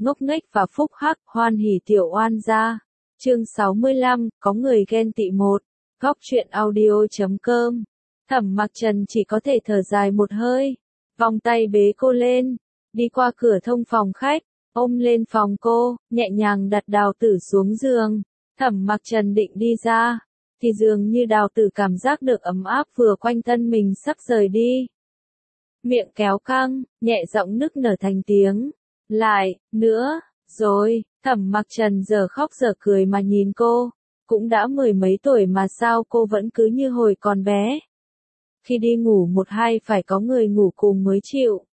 ngốc nghếch và phúc hắc, hoan hỉ tiểu oan gia. Chương 65, có người ghen tị một. Góc truyện audio.com. Thẩm Mặc Trần chỉ có thể thở dài một hơi, vòng tay bế cô lên, đi qua cửa thông phòng khách, ôm lên phòng cô, nhẹ nhàng đặt Đào Tử xuống giường. Thẩm Mặc Trần định đi ra, thì dường như Đào Tử cảm giác được ấm áp vừa quanh thân mình sắp rời đi. Miệng kéo căng, nhẹ giọng nức nở thành tiếng. Lại, nữa, rồi, Thẩm Mặc Trần giờ khóc giờ cười mà nhìn cô. Cũng đã mười mấy tuổi mà sao cô vẫn cứ như hồi còn bé. Khi đi ngủ một hai phải có người ngủ cùng mới chịu.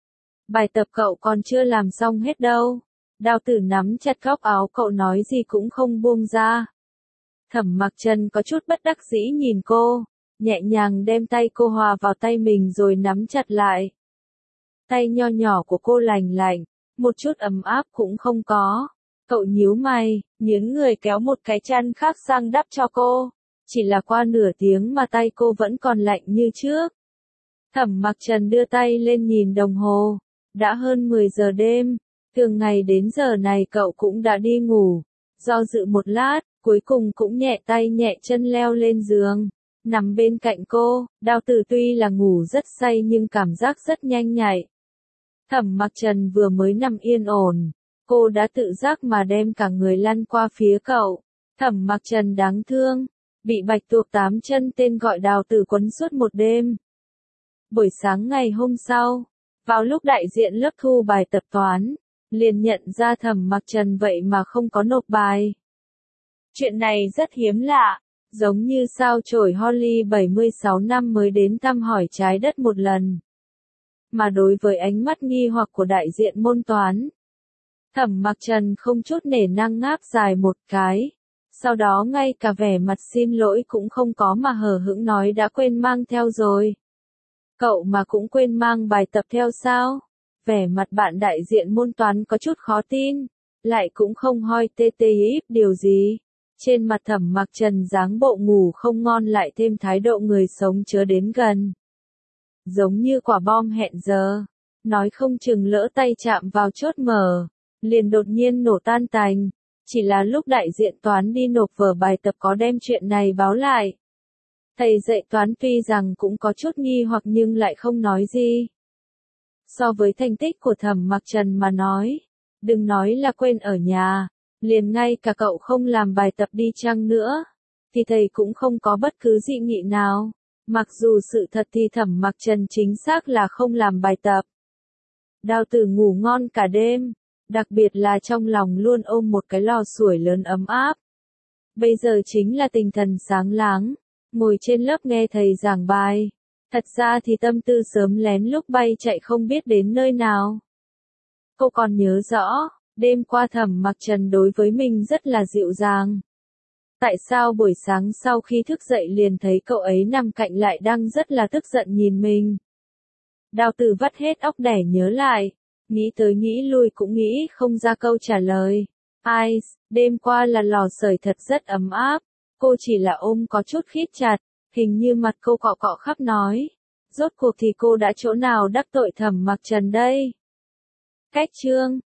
Bài tập cậu còn chưa làm xong hết đâu. Đào Tử nắm chặt góc áo cậu nói gì cũng không buông ra. Thẩm Mặc Trần có chút bất đắc dĩ nhìn cô, nhẹ nhàng đem tay cô hòa vào tay mình rồi nắm chặt lại. Tay nho nhỏ của cô lành lạnh, một chút ấm áp cũng không có. Cậu nhíu mày, nhướng người kéo một cái chăn khác sang đắp cho cô. Chỉ là qua nửa tiếng mà tay cô vẫn còn lạnh như trước. Thẩm Mặc Trần đưa tay lên nhìn đồng hồ. Đã hơn 10 giờ đêm. Thường ngày đến giờ này cậu cũng đã đi ngủ. Do dự một lát, cuối cùng cũng nhẹ tay nhẹ chân leo lên giường. Nằm bên cạnh cô, Đào Tử tuy là ngủ rất say nhưng cảm giác rất nhanh nhạy. Thẩm Mặc Trần vừa mới nằm yên ổn. Cô đã tự giác mà đem cả người lăn qua phía cậu. Thẩm Mặc Trần đáng thương, bị bạch tuộc 8 chân tên gọi Đào Tử quấn suốt một đêm. Buổi sáng ngày hôm sau, vào lúc đại diện lớp thu bài tập toán, liền nhận ra Thẩm Mặc Trần vậy mà không có nộp bài. Chuyện này rất hiếm lạ, giống như sao chổi Holly 76 năm mới đến thăm hỏi trái đất một lần. Mà đối với ánh mắt nghi hoặc của đại diện môn toán, Thẩm Mặc Trần không chút nể nang ngáp dài một cái. Sau đó ngay cả vẻ mặt xin lỗi cũng không có mà hờ hững nói đã quên mang theo rồi. Cậu mà cũng quên mang bài tập theo sao? Vẻ mặt bạn đại diện môn toán có chút khó tin, lại cũng không hoi tê tê íp điều gì. Trên mặt Thẩm Mặc Trần dáng bộ ngủ không ngon lại thêm thái độ người sống chớ đến gần. Giống như quả bom hẹn giờ, nói không chừng lỡ tay chạm vào chốt mở, liền đột nhiên nổ tan tành. Chỉ là lúc đại diện toán đi nộp vở bài tập có đem chuyện này báo lại. Thầy dạy toán tuy rằng cũng có chút nghi hoặc nhưng lại không nói gì. So với thành tích của Thẩm Mặc Trần mà nói, đừng nói là quên ở nhà, liền ngay cả cậu không làm bài tập đi chăng nữa, thì thầy cũng không có bất cứ dị nghị nào. Mặc dù sự thật thì Thẩm Mặc Trần chính xác là không làm bài tập. Đào Tử ngủ ngon cả đêm. Đặc biệt là trong lòng luôn ôm một cái lò sưởi lớn ấm áp. Bây giờ chính là tinh thần sáng láng, ngồi trên lớp nghe thầy giảng bài. Thật ra thì tâm tư sớm lén lúc bay chạy không biết đến nơi nào. Cô còn nhớ rõ, đêm qua Thẩm Mặc Trần đối với mình rất là dịu dàng. Tại sao buổi sáng sau khi thức dậy liền thấy cậu ấy nằm cạnh lại đang rất là tức giận nhìn mình? Đào Tử vắt hết óc đẻ nhớ lại. Nghĩ tới nghĩ lui cũng nghĩ không ra câu trả lời. Ai, đêm qua là lò sưởi thật rất ấm áp. Cô chỉ là ôm có chút khít chặt, hình như mặt cô cọ cọ khắp nói. Rốt cuộc thì cô đã chỗ nào đắc tội Thẩm Mặc Trần đây? Cách chương